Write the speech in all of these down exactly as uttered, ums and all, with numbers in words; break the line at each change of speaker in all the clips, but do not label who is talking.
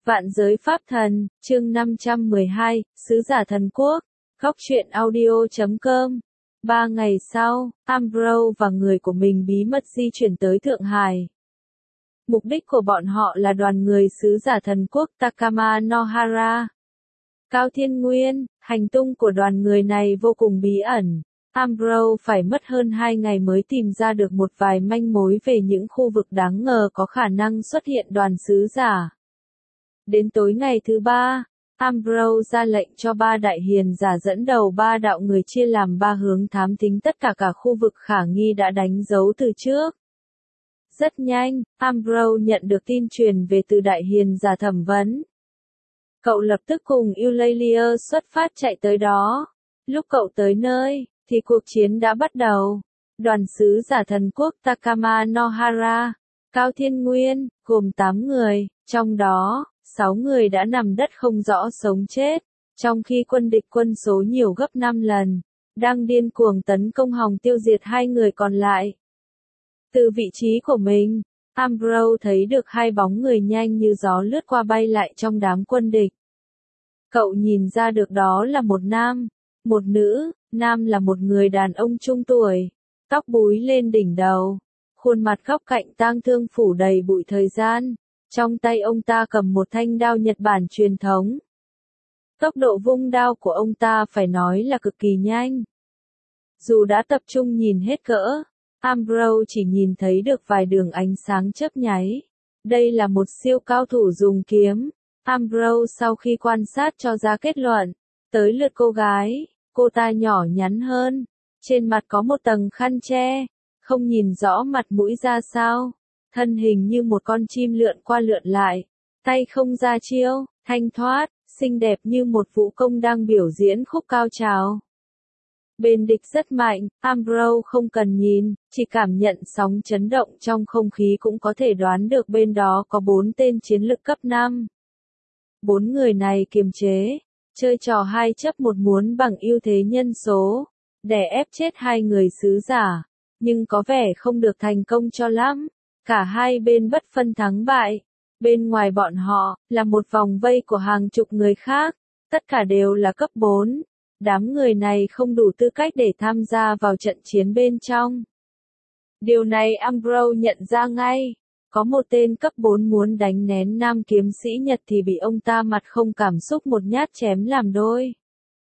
Vạn giới pháp thần, chương năm trăm mười hai, Sứ giả thần quốc, góc truyện audio chấm com. Ba ngày sau, Ambrose và người của mình bí mật di chuyển tới Thượng Hải. Mục đích của bọn họ là đoàn người sứ giả thần quốc Takama Nohara. Cao Thiên Nguyên, hành tung của đoàn người này vô cùng bí ẩn. Ambrose phải mất hơn hai ngày mới tìm ra được một vài manh mối về những khu vực đáng ngờ có khả năng xuất hiện đoàn sứ giả. Đến tối ngày thứ ba, Ambrose ra lệnh cho ba đại hiền giả dẫn đầu ba đạo người chia làm ba hướng thám thính tất cả cả khu vực khả nghi đã đánh dấu từ trước. Rất nhanh, Ambrose nhận được tin truyền về từ đại hiền giả thẩm vấn. Cậu lập tức cùng Eulalia xuất phát chạy tới đó. Lúc cậu tới nơi, thì cuộc chiến đã bắt đầu. Đoàn sứ giả thần quốc Takama Nohara, Cao Thiên Nguyên, gồm tám người, trong đó, sáu người đã nằm đất không rõ sống chết, trong khi quân địch quân số nhiều gấp năm lần, đang điên cuồng tấn công hòng tiêu diệt hai người còn lại. Từ vị trí của mình, Ambrose thấy được hai bóng người nhanh như gió lướt qua bay lại trong đám quân địch. Cậu nhìn ra được đó là một nam, một nữ, nam là một người đàn ông trung tuổi, tóc búi lên đỉnh đầu, khuôn mặt góc cạnh tang thương phủ đầy bụi thời gian. Trong tay ông ta cầm một thanh đao Nhật Bản truyền thống. Tốc độ vung đao của ông ta phải nói là cực kỳ nhanh. Dù đã tập trung nhìn hết cỡ, Ambrose chỉ nhìn thấy được vài đường ánh sáng chớp nháy. Đây là một siêu cao thủ dùng kiếm. Ambrose sau khi quan sát cho ra kết luận. Tới lượt cô gái, cô ta nhỏ nhắn hơn. Trên mặt có một tầng khăn che, không nhìn rõ mặt mũi ra sao. Thân hình như một con chim lượn qua lượn lại, tay không ra chiêu, thanh thoát, xinh đẹp như một vũ công đang biểu diễn khúc cao trào. Bên địch rất mạnh, Ambrose không cần nhìn, chỉ cảm nhận sóng chấn động trong không khí cũng có thể đoán được bên đó có bốn tên chiến lực cấp năm. Bốn người này kiềm chế, chơi trò hai chấp một muốn bằng ưu thế nhân số, để ép chết hai người sứ giả, nhưng có vẻ không được thành công cho lắm. Cả hai bên bất phân thắng bại. Bên ngoài bọn họ, là một vòng vây của hàng chục người khác. Tất cả đều là cấp bốn. Đám người này không đủ tư cách để tham gia vào trận chiến bên trong. Điều này Ambrose nhận ra ngay. Có một tên cấp bốn muốn đánh nén nam kiếm sĩ Nhật thì bị ông ta mặt không cảm xúc một nhát chém làm đôi.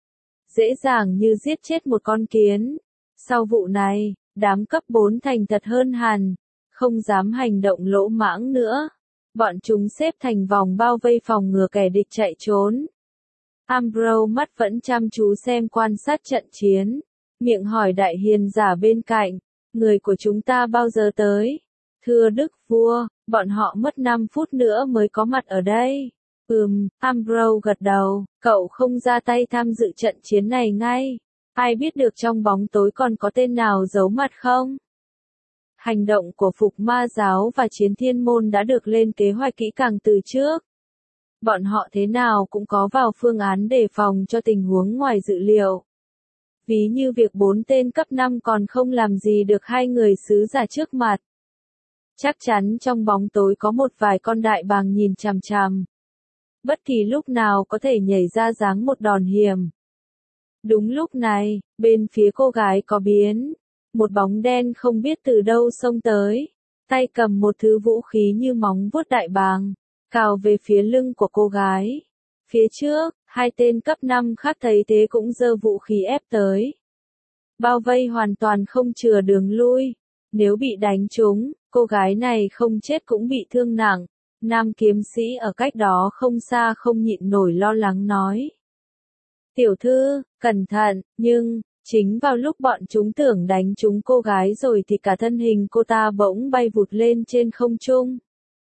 Dễ dàng như giết chết một con kiến. Sau vụ này, đám cấp bốn thành thật hơn hẳn. Không dám hành động lỗ mãng nữa. Bọn chúng xếp thành vòng bao vây phòng ngừa kẻ địch chạy trốn. Ambrose mắt vẫn chăm chú xem quan sát trận chiến. Miệng hỏi đại hiền giả bên cạnh. Người của chúng ta bao giờ tới? Thưa Đức Vua, bọn họ mất năm phút nữa mới có mặt ở đây. Ừm, Ambrose gật đầu. Cậu không ra tay tham dự trận chiến này ngay. Ai biết được trong bóng tối còn có tên nào giấu mặt không? Hành động của Phục Ma Giáo và Chiến Thiên Môn đã được lên kế hoạch kỹ càng từ trước. Bọn họ thế nào cũng có vào phương án đề phòng cho tình huống ngoài dự liệu. Ví như việc bốn tên cấp năm còn không làm gì được hai người sứ giả trước mặt. Chắc chắn trong bóng tối có một vài con đại bàng nhìn chằm chằm. Bất kỳ lúc nào có thể nhảy ra giáng một đòn hiểm. Đúng lúc này, bên phía cô gái có biến. Một bóng đen không biết từ đâu xông tới, tay cầm một thứ vũ khí như móng vuốt đại bàng, cào về phía lưng của cô gái. Phía trước, hai tên cấp năm khác thấy thế cũng giơ vũ khí ép tới. Bao vây hoàn toàn không chừa đường lui. Nếu bị đánh trúng, cô gái này không chết cũng bị thương nặng. Nam kiếm sĩ ở cách đó không xa không nhịn nổi lo lắng nói. Tiểu thư, cẩn thận, nhưng... Chính vào lúc bọn chúng tưởng đánh trúng cô gái rồi thì cả thân hình cô ta bỗng bay vụt lên trên không trung.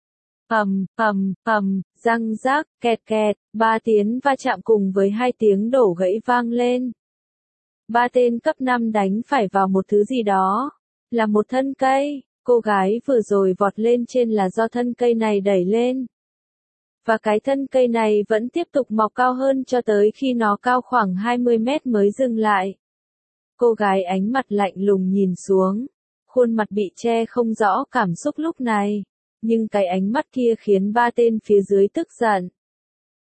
Ầm, ầm, ầm, răng rác, kẹt kẹt, ba tiếng va chạm cùng với hai tiếng đổ gãy vang lên. Ba tên cấp năm đánh phải vào một thứ gì đó, là một thân cây, cô gái vừa rồi vọt lên trên là do thân cây này đẩy lên. Và cái thân cây này vẫn tiếp tục mọc cao hơn cho tới khi nó cao khoảng hai mươi mét mới dừng lại. Cô gái ánh mặt lạnh lùng nhìn xuống, khuôn mặt bị che không rõ cảm xúc lúc này, nhưng cái ánh mắt kia khiến ba tên phía dưới tức giận.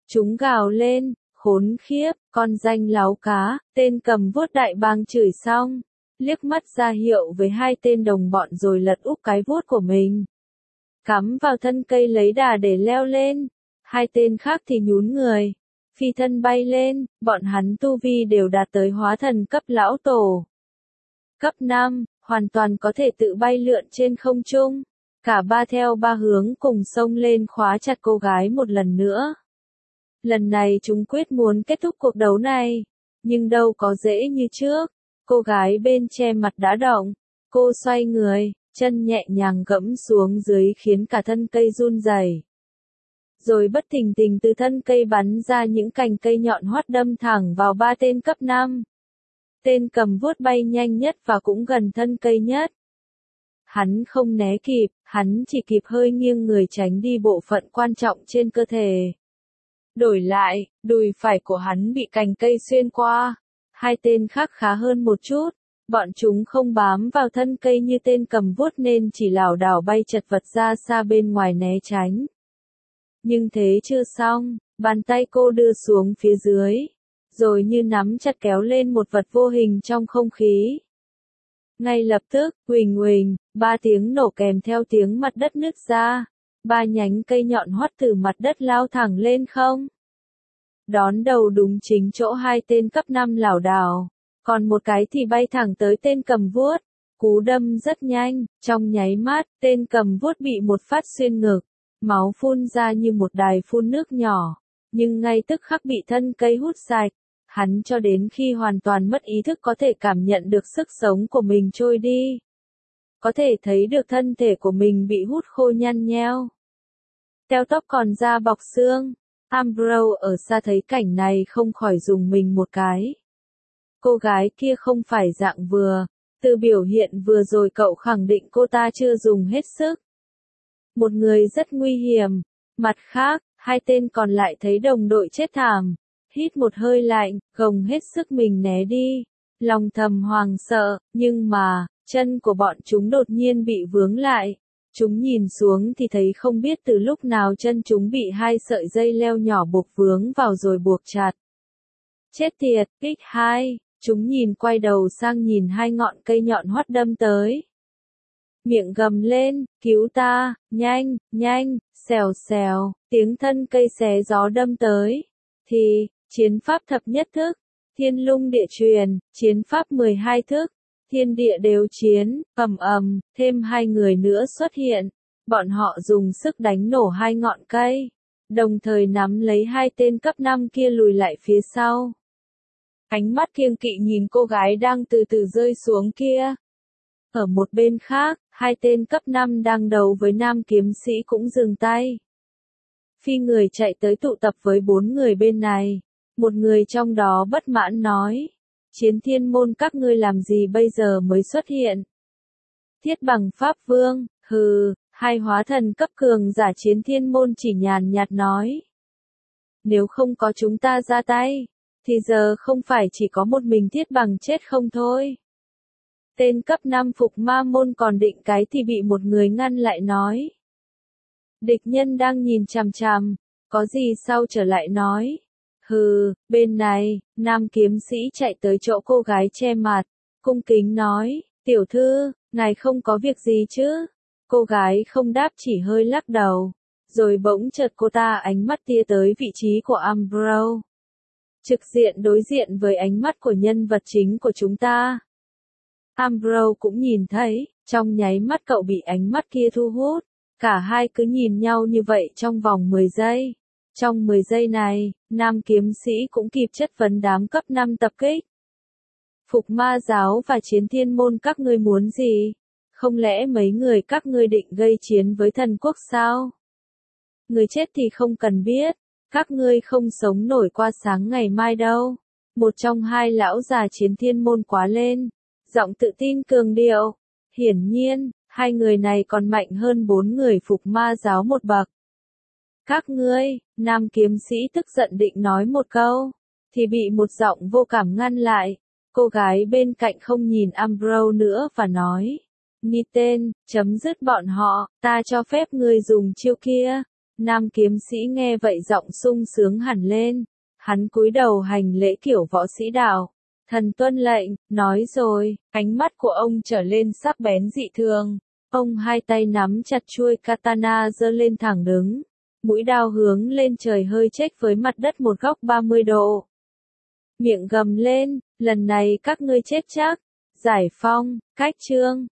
Chúng gào lên, khốn khiếp, con danh láo cá, tên cầm vuốt đại bàng chửi xong, liếc mắt ra hiệu với hai tên đồng bọn rồi lật úp cái vuốt của mình. Cắm vào thân cây lấy đà để leo lên, hai tên khác thì nhún người, phi thân bay lên, bọn hắn tu vi đều đạt tới hóa thần cấp lão tổ. Cấp năm, hoàn toàn có thể tự bay lượn trên không trung. Cả ba theo ba hướng cùng xông lên khóa chặt cô gái một lần nữa. Lần này chúng quyết muốn kết thúc cuộc đấu này, nhưng đâu có dễ như trước. Cô gái bên che mặt đã động, cô xoay người, chân nhẹ nhàng gẫm xuống dưới khiến cả thân cây run rẩy. Rồi bất thình lình từ thân cây bắn ra những cành cây nhọn hoắt đâm thẳng vào ba tên cấp năm. Tên cầm vuốt bay nhanh nhất và cũng gần thân cây nhất. Hắn không né kịp, hắn chỉ kịp hơi nghiêng người tránh đi bộ phận quan trọng trên cơ thể. Đổi lại, đùi phải của hắn bị cành cây xuyên qua. Hai tên khác khá hơn một chút, bọn chúng không bám vào thân cây như tên cầm vuốt nên chỉ lảo đảo bay chật vật ra xa bên ngoài né tránh. Nhưng thế chưa xong, bàn tay cô đưa xuống phía dưới, rồi như nắm chặt kéo lên một vật vô hình trong không khí. Ngay lập tức, huỳnh huỳnh, ba tiếng nổ kèm theo tiếng mặt đất nứt ra, ba nhánh cây nhọn hoắt từ mặt đất lao thẳng lên không. Đón đầu đúng chính chỗ hai tên cấp năm lảo đảo, còn một cái thì bay thẳng tới tên cầm vuốt. Cú đâm rất nhanh, trong nháy mắt, tên cầm vuốt bị một phát xuyên ngực, máu phun ra như một đài phun nước nhỏ, nhưng ngay tức khắc bị thân cây hút sạch. Hắn cho đến khi hoàn toàn mất ý thức có thể cảm nhận được sức sống của mình trôi đi. Có thể thấy được thân thể của mình bị hút khô nhăn nheo. Teo tóc còn da bọc xương. Ambrose ở xa thấy cảnh này không khỏi dùng mình một cái. Cô gái kia không phải dạng vừa. Từ biểu hiện vừa rồi cậu khẳng định cô ta chưa dùng hết sức. Một người rất nguy hiểm. Mặt khác, hai tên còn lại thấy đồng đội chết thảm. Hít một hơi lạnh, gồng hết sức mình né đi. Lòng thầm hoàng sợ, nhưng mà, chân của bọn chúng đột nhiên bị vướng lại. Chúng nhìn xuống thì thấy không biết từ lúc nào chân chúng bị hai sợi dây leo nhỏ buộc vướng vào rồi buộc chặt. Chết tiệt, ích hai, chúng nhìn quay đầu sang nhìn hai ngọn cây nhọn hoắt đâm tới. Miệng gầm lên, cứu ta, nhanh, nhanh, xèo xèo, tiếng thân cây xé gió đâm tới. Thì, chiến pháp thập nhất thức, thiên lung địa truyền, chiến pháp mười hai thức, thiên địa đều chiến, ầm ầm, thêm hai người nữa xuất hiện. Bọn họ dùng sức đánh nổ hai ngọn cây, đồng thời nắm lấy hai tên cấp năm kia lùi lại phía sau. Ánh mắt kiêng kỵ nhìn cô gái đang từ từ rơi xuống kia. Ở một bên khác, hai tên cấp năm đang đấu với nam kiếm sĩ cũng dừng tay. Phi người chạy tới tụ tập với bốn người bên này. Một người trong đó bất mãn nói. Chiến thiên môn các ngươi làm gì bây giờ mới xuất hiện? Thiết bằng pháp vương, hừ, hai hóa thần cấp cường giả chiến thiên môn chỉ nhàn nhạt nói. Nếu không có chúng ta ra tay, thì giờ không phải chỉ có một mình thiết bằng chết không thôi. Tên cấp năm phục ma môn còn định cái thì bị một người ngăn lại nói. Địch nhân đang nhìn chằm chằm, có gì sau trở lại nói. Hừ, bên này, nam kiếm sĩ chạy tới chỗ cô gái che mặt, cung kính nói, tiểu thư, ngài không có việc gì chứ? Cô gái không đáp chỉ hơi lắc đầu, rồi bỗng chợt cô ta ánh mắt tia tới vị trí của Ambrose. Trực diện đối diện với ánh mắt của nhân vật chính của chúng ta. Ambrose cũng nhìn thấy, trong nháy mắt cậu bị ánh mắt kia thu hút, cả hai cứ nhìn nhau như vậy trong vòng mười giây. Trong mười giây này, nam kiếm sĩ cũng kịp chất vấn đám cấp năm tập kích. Phục ma giáo và chiến thiên môn các ngươi muốn gì? Không lẽ mấy người các ngươi định gây chiến với thần quốc sao? Người chết thì không cần biết, các ngươi không sống nổi qua sáng ngày mai đâu. Một trong hai lão già chiến thiên môn quá lên, giọng tự tin cường điệu. Hiển nhiên, hai người này còn mạnh hơn bốn người phục ma giáo một bậc. Các ngươi, nam kiếm sĩ tức giận định nói một câu, thì bị một giọng vô cảm ngăn lại. Cô gái bên cạnh không nhìn Ambrose nữa và nói, Ni tên, chấm dứt bọn họ, ta cho phép ngươi dùng chiêu kia. Nam kiếm sĩ nghe vậy giọng sung sướng hẳn lên. Hắn cúi đầu hành lễ kiểu võ sĩ đạo. Thần tuân lệnh, nói rồi, ánh mắt của ông trở lên sắc bén dị thường. Ông hai tay nắm chặt chuôi katana giơ lên thẳng đứng. Mũi đao hướng lên trời hơi chếch với mặt đất một góc ba mươi độ. Miệng gầm lên, lần này các ngươi chết chắc. Giải phong, cách chương.